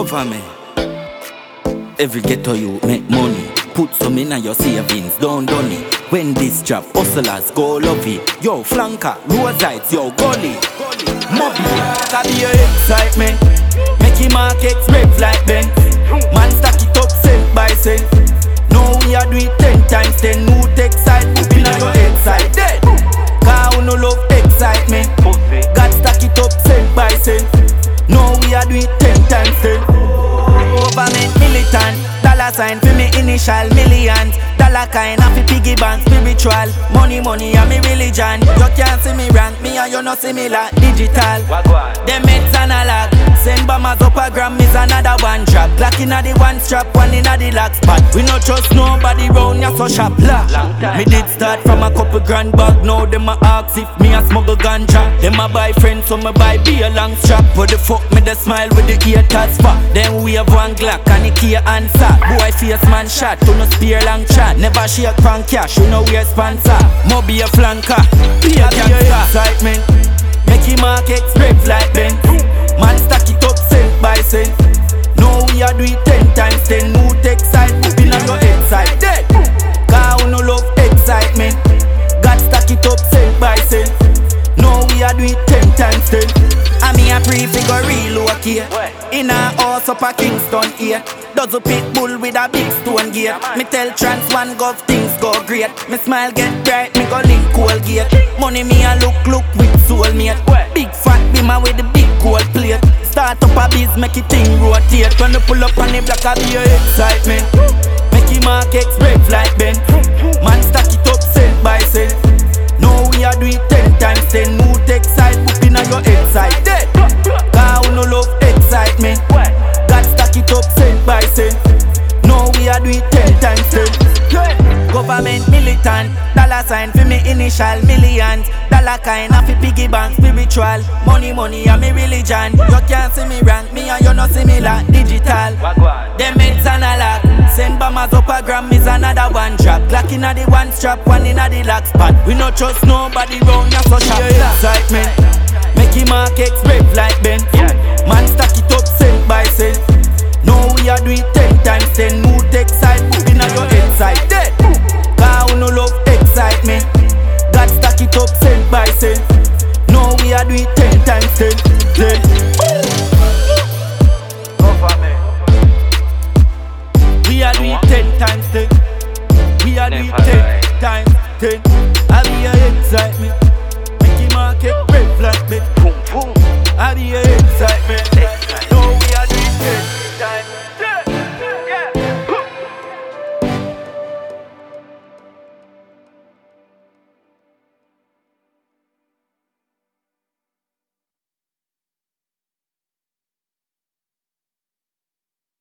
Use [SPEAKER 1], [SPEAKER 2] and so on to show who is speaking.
[SPEAKER 1] Government, every ghetto you make money. Put some in your savings, don't done it. When this job, hustlers go lovey. Yo, flanker, roadsides, yo, gully. Mobby, that be your excitement. Make him markets rev like Ben. Man stack it up cent by cent. No, we are do it 10 times 10. Who take side, put in your head side. Dead. Car who no love excitement. God stack it up cent by cent. No, we are do it 10 times 10. Government militant, dollar sign for me initial millions. Dollar kind of a piggy bank spiritual. Money, I'm me religion. You can't see me rank, me and you no similar. Digital, them heads analog. Send bombers up a gram, is another one drop. Glock inna the one strap, one inna the lock spot. We no trust nobody round ya so sharp. Me did start from a couple grand bag. Now them a ask if me a smuggle ganja. Them a buy friends, so me buy beer long strap. What the fuck me the smile with the ear tats for? Then we have one Glock and the key answer. Boy face man shot, to no spear long chat. Never shake pan cash, you know we a sponsor. Moby a flanker, be a excitement. Make him markets rev like Ben. Man stack it up cent by cent. No, we are do it 10 times 10. Who take side, put in on your head side. Dead. Car who no love excitement. God stack it up cent by cent. No, we are do it 10 times 10. I mean a prefigure real okay. In a house up a Kingston here. Does a pit bull with a big stone gate. Me tell trans one gov things go great. Me smile get bright, me go link cool gate. Money me a look with soulmate. Big fat bimmer with the big gold plate. Start up a biz, make it thing rotate. When you pull up on the block, I be your excitement. Make him markets rev like Ben. Man stack it up cent by cent. No, we are do it 10 times 10. Who take side, put in on your head side. Dead. Car who no love excitement. God stack it up cent by cent. No, we are do it 10 times 10. Government militant, dollar sign for me initial millions. Dollar kind of a piggy bank spiritual. Money, and me religion. You can't see me rank, me and you no similar. Digital, them heads analog. Send bombers up a gram, is another one drop. Glock inna the one strap, one inna the lock spot. We no trust nobody round ya so sharp. Excitement, make him markets rev like Ben. Man stack it up cent by cent. No, we are do it 10 times 10. Who take side, put in on your head side. Dead. Car who no love excitement. God stack it up cent by cent. No, we are do it 10 times 10.